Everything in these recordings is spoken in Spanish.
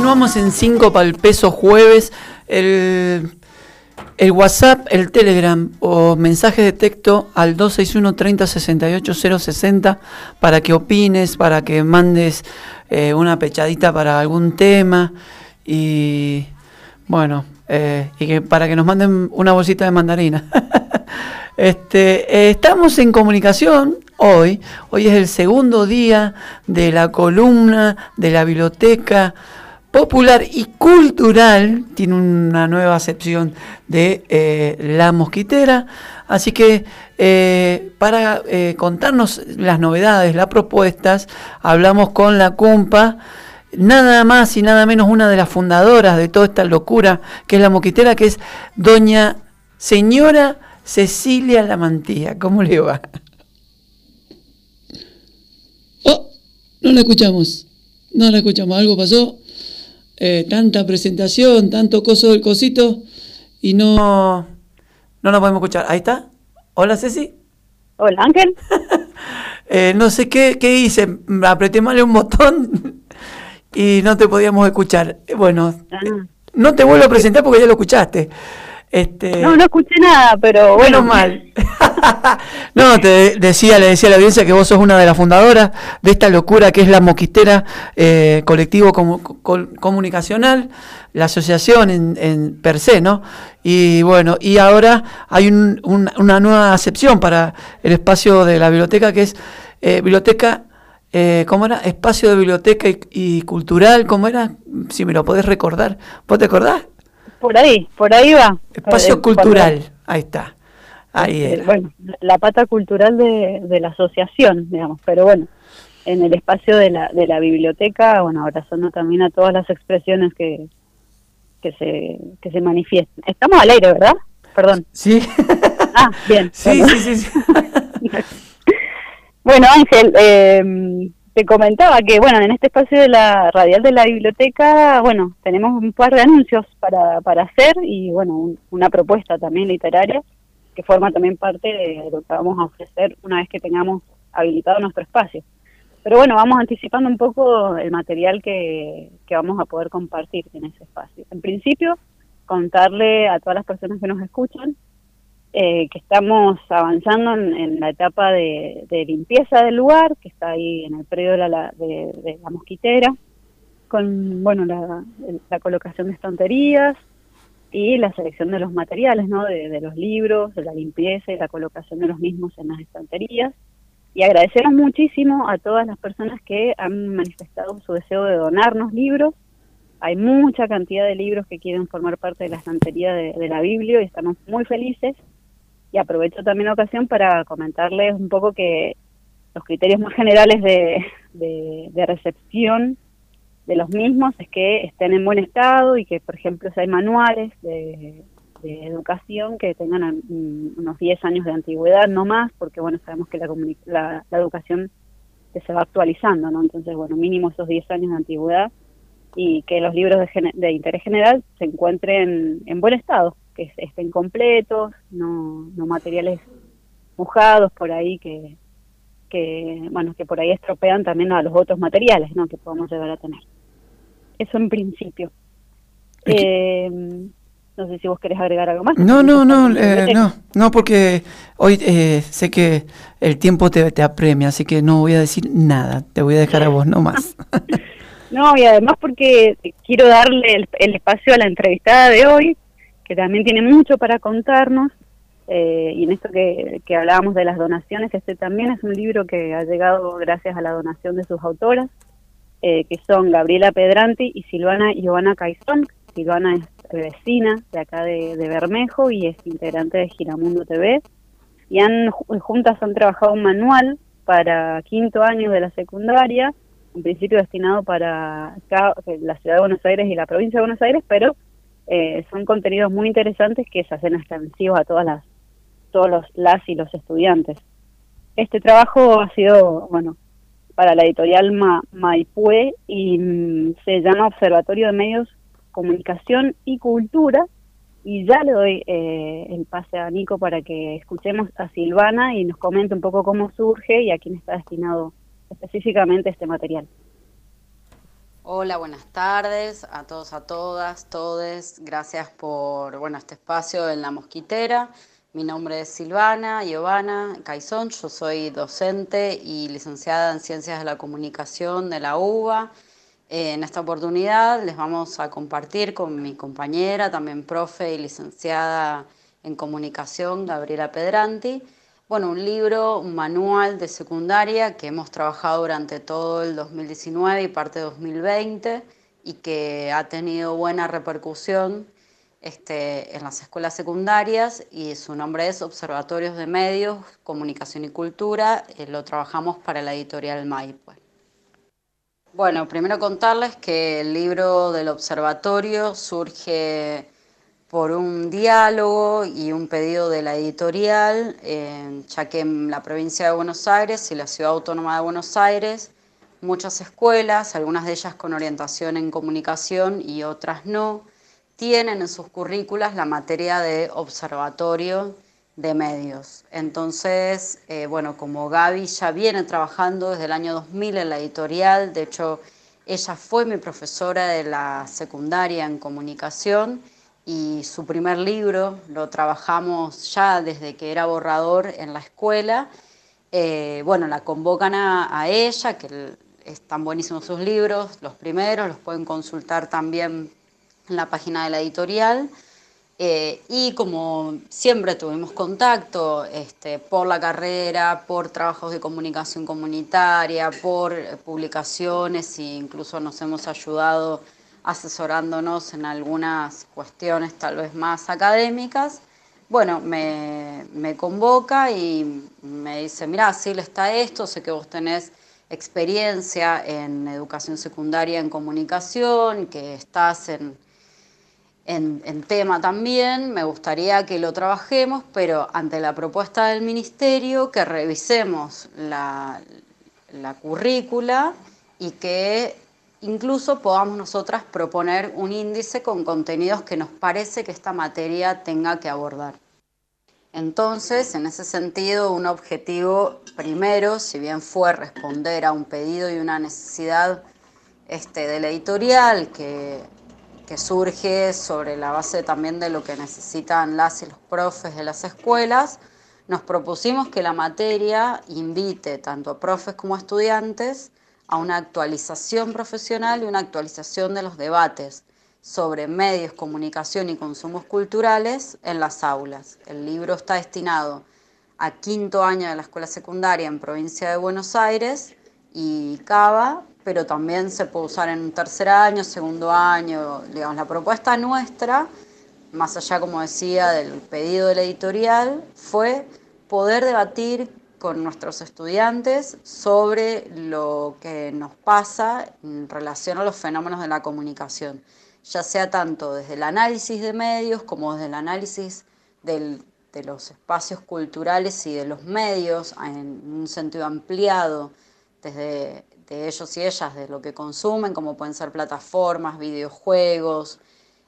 Continuamos en 5 para el peso jueves. El WhatsApp, el Telegram o mensajes de texto al 261 30 68 060 para que opines, para que mandes una pechadita para algún tema y bueno, y que para que nos manden una bolsita de mandarina. Estamos en comunicación hoy es el segundo día de la columna de la Biblioteca Popular y Cultural. Tiene una nueva acepción de La Mosquitera, así que para contarnos las novedades, las propuestas, hablamos con la Cumpa, nada más y nada menos una de las fundadoras de toda esta locura que es La Mosquitera, que es doña señora Cecilia Lamantía. ¿Cómo le va? Oh, no la escuchamos, algo pasó. Tanta presentación, tanto coso del cosito y no la podemos escuchar. Ahí está. Hola, Ceci. Hola, Ángel. No sé qué hice, apreté mal un botón y no te podíamos escuchar. Bueno, no te vuelvo a presentar porque ya lo escuchaste. No escuché nada, pero bueno. Menos mal. No, le decía a la audiencia que vos sos una de las fundadoras de esta locura que es La Mosquitera, colectivo comunicacional, la asociación en per se, ¿no? Y bueno, y ahora hay una nueva acepción para el espacio de la biblioteca, que es biblioteca, ¿cómo era? Espacio de biblioteca y cultural, ¿cómo era? Si me lo podés recordar. ¿Vos te acordás? Por ahí va. Espacio cultural, ahí está. Ahí era. Bueno, la pata cultural de la asociación, digamos, pero bueno, en el espacio de la biblioteca, bueno, abrazando también a todas las expresiones que se manifiestan. Estamos al aire, ¿verdad? Perdón. Sí. Ah, bien. Sí, bueno. sí. Bueno, Ángel, te comentaba que, bueno, en este espacio de la radial de la biblioteca, bueno, tenemos un par de anuncios para hacer y, bueno, una propuesta también literaria que forma también parte de lo que vamos a ofrecer una vez que tengamos habilitado nuestro espacio. Pero bueno, vamos anticipando un poco el material que vamos a poder compartir en ese espacio. En principio, contarle a todas las personas que nos escuchan que estamos avanzando en la etapa de limpieza del lugar, que está ahí en el predio de la Mosquitera, con bueno la colocación de estanterías y la selección de los materiales, ¿no? de los libros, de la limpieza y la colocación de los mismos en las estanterías. Y agradecemos muchísimo a todas las personas que han manifestado su deseo de donarnos libros. Hay mucha cantidad de libros que quieren formar parte de la estantería de la Biblia y estamos muy felices. Y aprovecho también la ocasión para comentarles un poco que los criterios más generales de recepción de los mismos es que estén en buen estado y que, por ejemplo, si hay manuales de educación que tengan unos 10 años de antigüedad, no más, porque, bueno, sabemos que la educación se va actualizando, ¿no? Entonces, bueno, mínimo esos 10 años de antigüedad y que los libros de interés general se encuentren en buen estado, que estén completos, no materiales mojados por ahí que por ahí estropean también a los otros materiales, ¿no? que podamos llegar a tener. Eso en principio. No sé si vos querés agregar algo más. No, porque hoy sé que el tiempo te apremia, así que no voy a decir nada, te voy a dejar a vos nomás. No, y además porque quiero darle el espacio a la entrevistada de hoy, que también tiene mucho para contarnos, y en esto que hablábamos de las donaciones, este también es un libro que ha llegado gracias a la donación de sus autoras, que son Gabriela Pedranti y Silvana Giovanna Caizón. Silvana es vecina de acá de Bermejo y es integrante de Giramundo TV, y juntas han trabajado un manual para 5º año de la secundaria, en principio destinado para acá, la ciudad de Buenos Aires y la provincia de Buenos Aires, pero son contenidos muy interesantes que se hacen extensivos a todos las y los estudiantes. Este trabajo ha sido, bueno, para la editorial Maipue y se llama Observatorio de Medios, Comunicación y Cultura, y ya le doy el pase a Nico para que escuchemos a Silvana y nos comente un poco cómo surge y a quién está destinado específicamente este material. Hola, buenas tardes a todos, a todas, todes. Gracias por este espacio en La Mosquitera. Mi nombre es Silvana Giovanna Caizón. Yo soy docente y licenciada en Ciencias de la Comunicación de la UBA. En esta oportunidad les vamos a compartir con mi compañera, también profe y licenciada en Comunicación, Gabriela Pedranti, un libro, un manual de secundaria que hemos trabajado durante todo el 2019 y parte de 2020 y que ha tenido buena repercusión en las escuelas secundarias, y su nombre es Observatorios de Medios, Comunicación y Cultura. Lo trabajamos para la editorial Maipú. Bueno, primero contarles que el libro del observatorio surge por un diálogo y un pedido de la editorial, ya que en la provincia de Buenos Aires y la ciudad autónoma de Buenos Aires, muchas escuelas, algunas de ellas con orientación en comunicación y otras no, tienen en sus currículas la materia de observatorio de medios. Entonces, como Gaby ya viene trabajando desde el año 2000 en la editorial, de hecho, ella fue mi profesora de la secundaria en comunicación, y su primer libro lo trabajamos ya desde que era borrador en la escuela. La convocan a ella, que están buenísimos sus libros, los primeros, los pueden consultar también en la página de la editorial. Y como siempre tuvimos contacto por la carrera, por trabajos de comunicación comunitaria, por publicaciones, e incluso nos hemos ayudado asesorándonos en algunas cuestiones tal vez más académicas. Me convoca y me dice: mirá, Sil, está esto, sé que vos tenés experiencia en educación secundaria en comunicación, que estás en tema también, me gustaría que lo trabajemos, pero ante la propuesta del ministerio, que revisemos la currícula y que incluso podamos nosotras proponer un índice con contenidos que nos parece que esta materia tenga que abordar. Entonces, en ese sentido, un objetivo primero, si bien fue responder a un pedido y una necesidad de la editorial, que surge sobre la base también de lo que necesitan las y los profes de las escuelas, nos propusimos que la materia invite tanto a profes como a estudiantes a una actualización profesional y una actualización de los debates sobre medios, comunicación y consumos culturales en las aulas. El libro está destinado a quinto año de la escuela secundaria en provincia de Buenos Aires y Cava, pero también se puede usar en un tercer año, segundo año. Digamos, la propuesta nuestra, más allá, como decía, del pedido de la editorial, fue poder debatir con nuestros estudiantes sobre lo que nos pasa en relación a los fenómenos de la comunicación, ya sea tanto desde el análisis de medios como desde el análisis de los espacios culturales y de los medios en un sentido ampliado, desde de ellos y ellas, de lo que consumen, como pueden ser plataformas, videojuegos,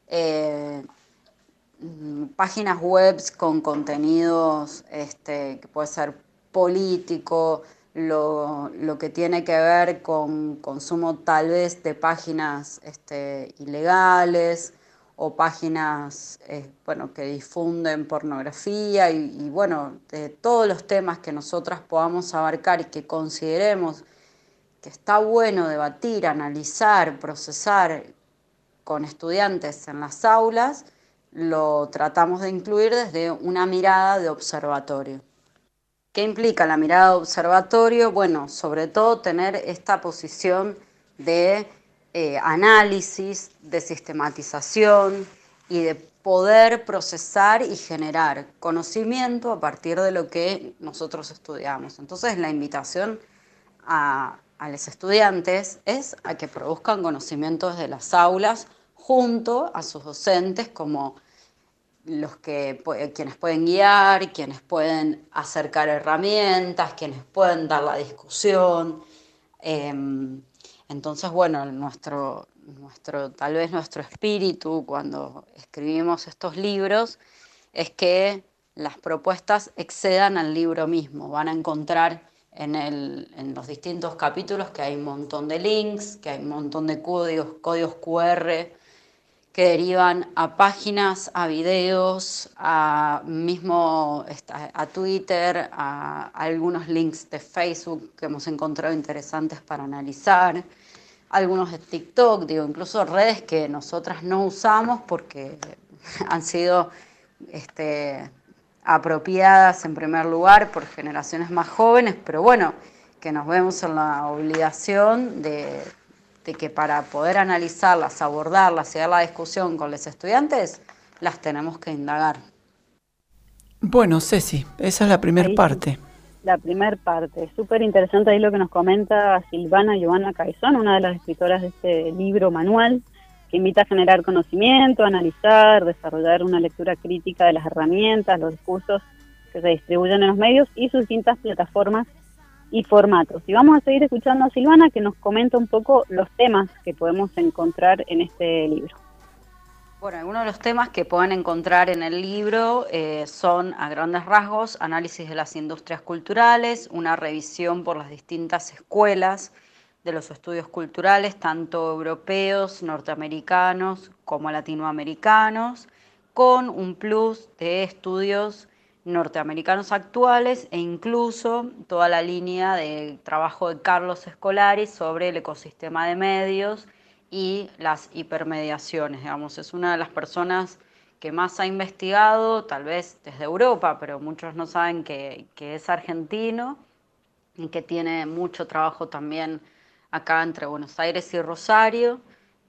páginas web con contenidos que puede ser político, lo que tiene que ver con consumo tal vez de páginas ilegales, o páginas que difunden pornografía, y de todos los temas que nosotras podamos abarcar y que consideremos que está bueno debatir, analizar, procesar con estudiantes en las aulas, lo tratamos de incluir desde una mirada de observatorio. ¿Qué implica la mirada de observatorio? Bueno, sobre todo tener esta posición de análisis, de sistematización y de poder procesar y generar conocimiento a partir de lo que nosotros estudiamos. Entonces, la invitación a los estudiantes es a que produzcan conocimientos de las aulas junto a sus docentes, como quienes pueden guiar, quienes pueden acercar herramientas, quienes pueden dar la discusión. Entonces, tal vez nuestro espíritu cuando escribimos estos libros es que las propuestas excedan al libro mismo. Van a encontrar en los distintos capítulos, que hay un montón de links, que hay un montón de códigos QR que derivan a páginas, a videos, a Twitter, a algunos links de Facebook que hemos encontrado interesantes para analizar, algunos de TikTok, digo, incluso redes que nosotras no usamos porque han sido apropiadas en primer lugar por generaciones más jóvenes, pero bueno, que nos vemos en la obligación de que para poder analizarlas, abordarlas y dar la discusión con los estudiantes, las tenemos que indagar. Bueno, Ceci, esa es la primera parte. La primera parte, súper interesante ahí lo que nos comenta Silvana Giovanna Caizón, una de las escritoras de este libro manual, que invita a generar conocimiento, a analizar, desarrollar una lectura crítica de las herramientas, los discursos que se distribuyen en los medios y sus distintas plataformas y formatos. Y vamos a seguir escuchando a Silvana, que nos comenta un poco los temas que podemos encontrar en este libro. Bueno, algunos de los temas que pueden encontrar en el libro son, a grandes rasgos, análisis de las industrias culturales, una revisión por las distintas escuelas de los estudios culturales, tanto europeos, norteamericanos como latinoamericanos, con un plus de estudios norteamericanos actuales e incluso toda la línea de trabajo de Carlos Scolari sobre el ecosistema de medios y las hipermediaciones. Digamos, es una de las personas que más ha investigado, tal vez desde Europa, pero muchos no saben que es argentino y que tiene mucho trabajo también acá entre Buenos Aires y Rosario,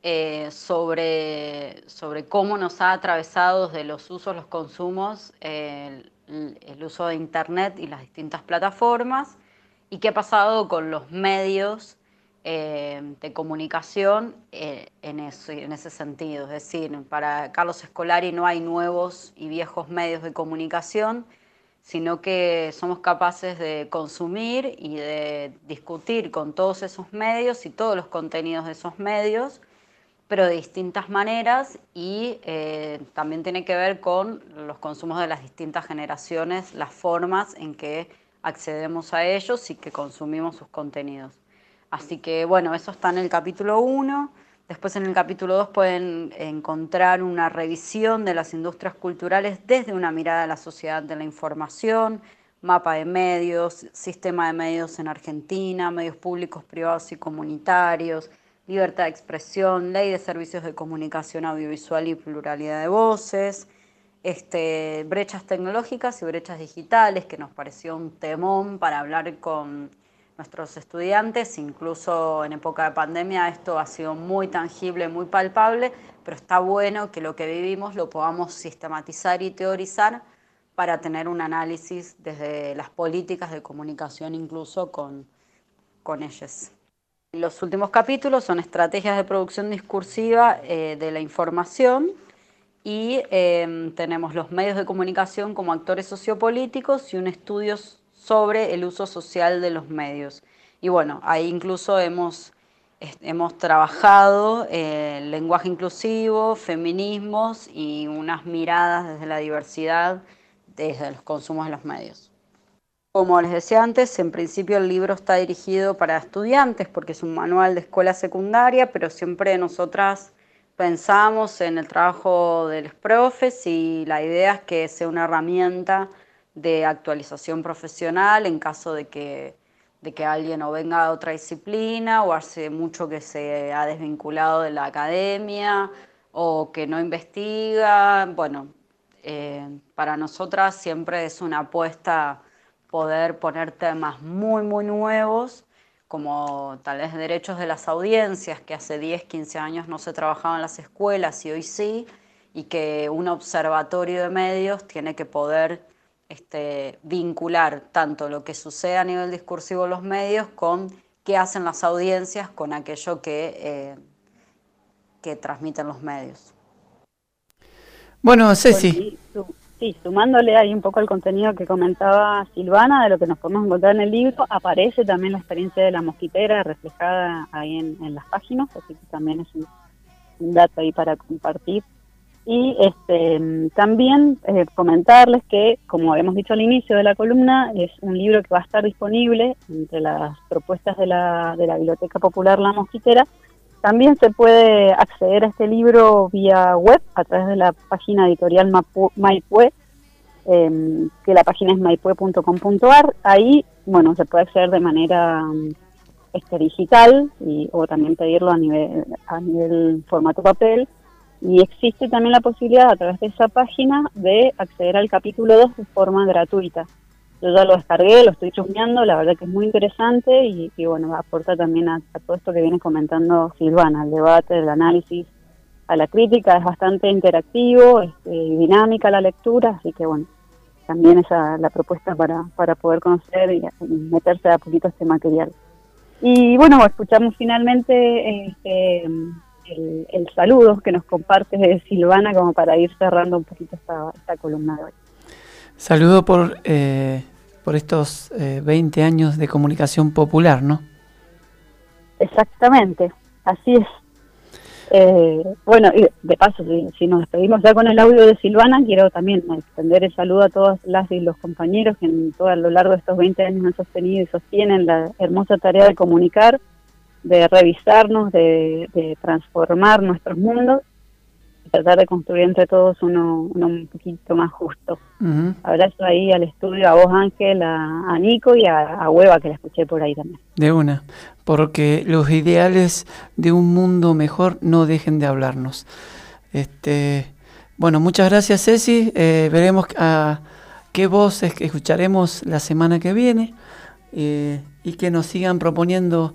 sobre cómo nos ha atravesado desde los usos, los consumos, el uso de Internet y las distintas plataformas, y qué ha pasado con los medios de comunicación en ese sentido. Es decir, para Carlos Scolari no hay nuevos y viejos medios de comunicación, sino que somos capaces de consumir y de discutir con todos esos medios y todos los contenidos de esos medios, pero de distintas maneras, y también tiene que ver con los consumos de las distintas generaciones, las formas en que accedemos a ellos y que consumimos sus contenidos. Así que bueno, eso está en el capítulo 1. Después en el capítulo 2 pueden encontrar una revisión de las industrias culturales desde una mirada de la sociedad de la información, mapa de medios, sistema de medios en Argentina, medios públicos, privados y comunitarios, libertad de expresión, ley de servicios de comunicación audiovisual y pluralidad de voces, brechas tecnológicas y brechas digitales, que nos pareció un temón para hablar con nuestros estudiantes. Incluso en época de pandemia esto ha sido muy tangible, muy palpable, pero está bueno que lo que vivimos lo podamos sistematizar y teorizar para tener un análisis desde las políticas de comunicación incluso con ellas. Los últimos capítulos son estrategias de producción discursiva de la información, y tenemos los medios de comunicación como actores sociopolíticos y un estudio sobre el uso social de los medios. Y bueno, ahí incluso hemos trabajado lenguaje inclusivo, feminismos y unas miradas desde la diversidad, desde los consumos de los medios. Como les decía antes, en principio el libro está dirigido para estudiantes porque es un manual de escuela secundaria, pero siempre nosotras pensamos en el trabajo de los profes y la idea es que sea una herramienta de actualización profesional en caso de que alguien o venga de otra disciplina o hace mucho que se ha desvinculado de la academia o que no investiga. Bueno, para nosotras siempre es una apuesta poder poner temas muy, muy nuevos, como tal vez derechos de las audiencias, que hace 10, 15 años no se trabajaba en las escuelas y hoy sí, y que un observatorio de medios tiene que poder vincular tanto lo que sucede a nivel discursivo en los medios con qué hacen las audiencias con aquello que transmiten los medios. Bueno, Ceci. Sí, sumándole ahí un poco al contenido que comentaba Silvana, de lo que nos podemos encontrar en el libro, aparece también la experiencia de la mosquitera reflejada ahí en las páginas, así que también es un dato ahí para compartir. Y también comentarles que, como habíamos dicho al inicio de la columna, es un libro que va a estar disponible entre las propuestas de la Biblioteca Popular La Mosquitera. También se puede acceder a este libro vía web a través de la página editorial Maipue, que la página es maipue.com.ar. Ahí, bueno, se puede acceder de manera digital o también pedirlo a nivel formato papel. Y existe también la posibilidad a través de esa página de acceder al capítulo 2 de forma gratuita. Yo ya lo descargué, lo estoy chusmeando, la verdad que es muy interesante y bueno, aporta también a todo esto que viene comentando Silvana, al debate, al análisis, a la crítica. Es bastante interactivo, dinámica la lectura, así que bueno, también esa es la propuesta para poder conocer y meterse a poquito este material. Y bueno, escuchamos finalmente el saludo que nos comparte Silvana como para ir cerrando un poquito esta columna de hoy. Saludo por estos 20 años de comunicación popular, ¿no? Exactamente, así es. Bueno, y de paso, si nos despedimos ya con el audio de Silvana, quiero también extender el saludo a todas las y los compañeros que a lo largo de estos 20 años han sostenido y sostienen la hermosa tarea de comunicar, de revisarnos, de transformar nuestros mundos, y tratar de construir entre todos uno un poquito más justo. Uh-huh. Abrazo ahí al estudio, a vos Ángel, a Nico y a Hueva, que la escuché por ahí también. De una, porque los ideales de un mundo mejor no dejen de hablarnos. Bueno, muchas gracias, Ceci. Veremos a qué voces escucharemos la semana que viene y que nos sigan proponiendo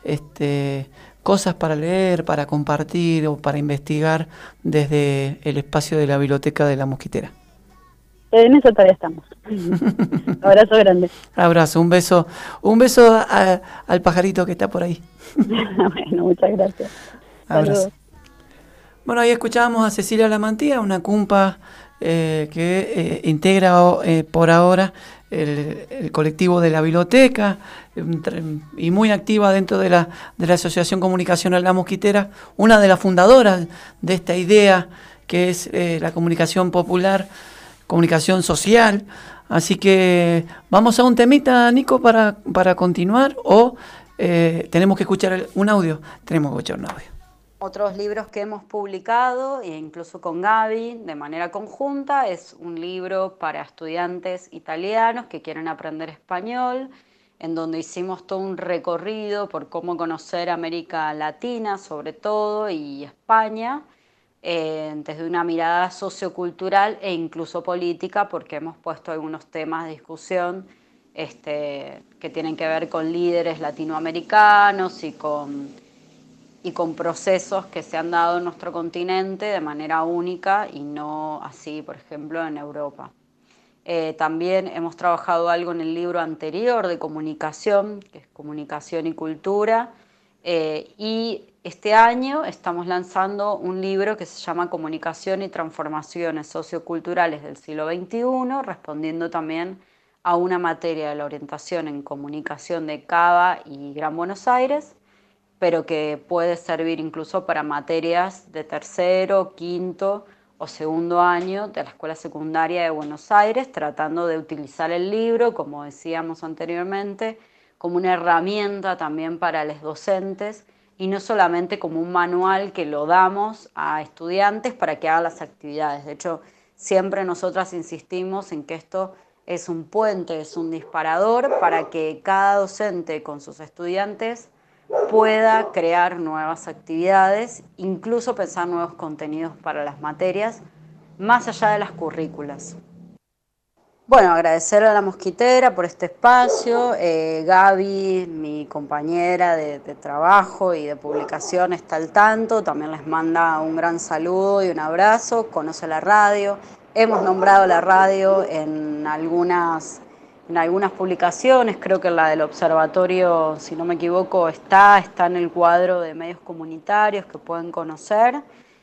cosas para leer, para compartir o para investigar desde el espacio de la Biblioteca de La Mosquitera. En eso todavía estamos. Abrazo grande. Abrazo, un beso al pajarito que está por ahí. Bueno, muchas gracias. Abrazo. Saludos. Bueno, ahí escuchábamos a Cecilia Lamantía, una cumpa que integra por ahora el colectivo de la biblioteca y muy activa dentro de la Asociación Comunicacional La Mosquitera, una de las fundadoras de esta idea que es la comunicación popular, comunicación social. Así que vamos a un temita, Nico, para continuar, o tenemos que escuchar un audio. Tenemos que escuchar un audio. Otros libros que hemos publicado, e incluso con Gaby, de manera conjunta, es un libro para estudiantes italianos que quieren aprender español, en donde hicimos todo un recorrido por cómo conocer América Latina, sobre todo, y España, desde una mirada sociocultural e incluso política, porque hemos puesto algunos temas de discusión que tienen que ver con líderes latinoamericanos y con procesos que se han dado en nuestro continente de manera única y no así, por ejemplo, en Europa. También hemos trabajado algo en el libro anterior de comunicación, que es Comunicación y Cultura, y este año estamos lanzando un libro que se llama Comunicación y Transformaciones Socioculturales del siglo XXI, respondiendo también a una materia de la orientación en comunicación de Cava y Gran Buenos Aires, pero que puede servir incluso para materias de tercero, quinto o segundo año de la Escuela Secundaria de Buenos Aires, tratando de utilizar el libro, como decíamos anteriormente, como una herramienta también para los docentes y no solamente como un manual que lo damos a estudiantes para que hagan las actividades. De hecho, siempre nosotras insistimos en que esto es un puente, es un disparador para que cada docente con sus estudiantes pueda crear nuevas actividades, incluso pensar nuevos contenidos para las materias, más allá de las currículas. Bueno, agradecer a La Mosquitera por este espacio. Gaby, mi compañera de trabajo y de publicación, está al tanto. También les manda un gran saludo y un abrazo. Conoce la radio. Hemos nombrado la radio en algunas publicaciones. Creo que la del observatorio, si no me equivoco, está en el cuadro de medios comunitarios que pueden conocer.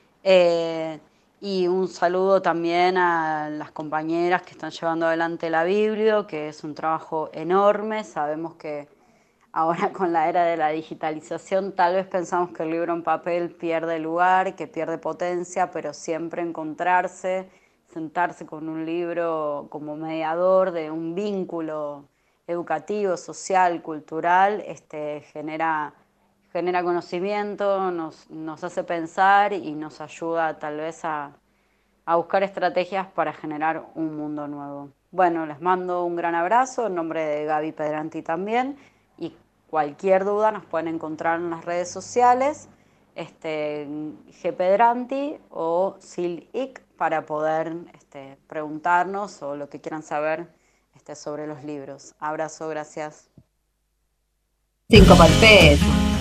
Y un saludo también a las compañeras que están llevando adelante la Biblio, que es un trabajo enorme. Sabemos que ahora con la era de la digitalización, tal vez pensamos que el libro en papel pierde lugar, que pierde potencia, pero siempre encontrarse, sentarse con un libro como mediador de un vínculo educativo, social, cultural, genera conocimiento, nos hace pensar y nos ayuda tal vez a buscar estrategias para generar un mundo nuevo. Bueno, les mando un gran abrazo en nombre de Gaby Pedranti también, y cualquier duda nos pueden encontrar en las redes sociales, Gpedranti o SILIC, para poder preguntarnos o lo que quieran saber sobre los libros. Abrazo, gracias. 5 para el peso.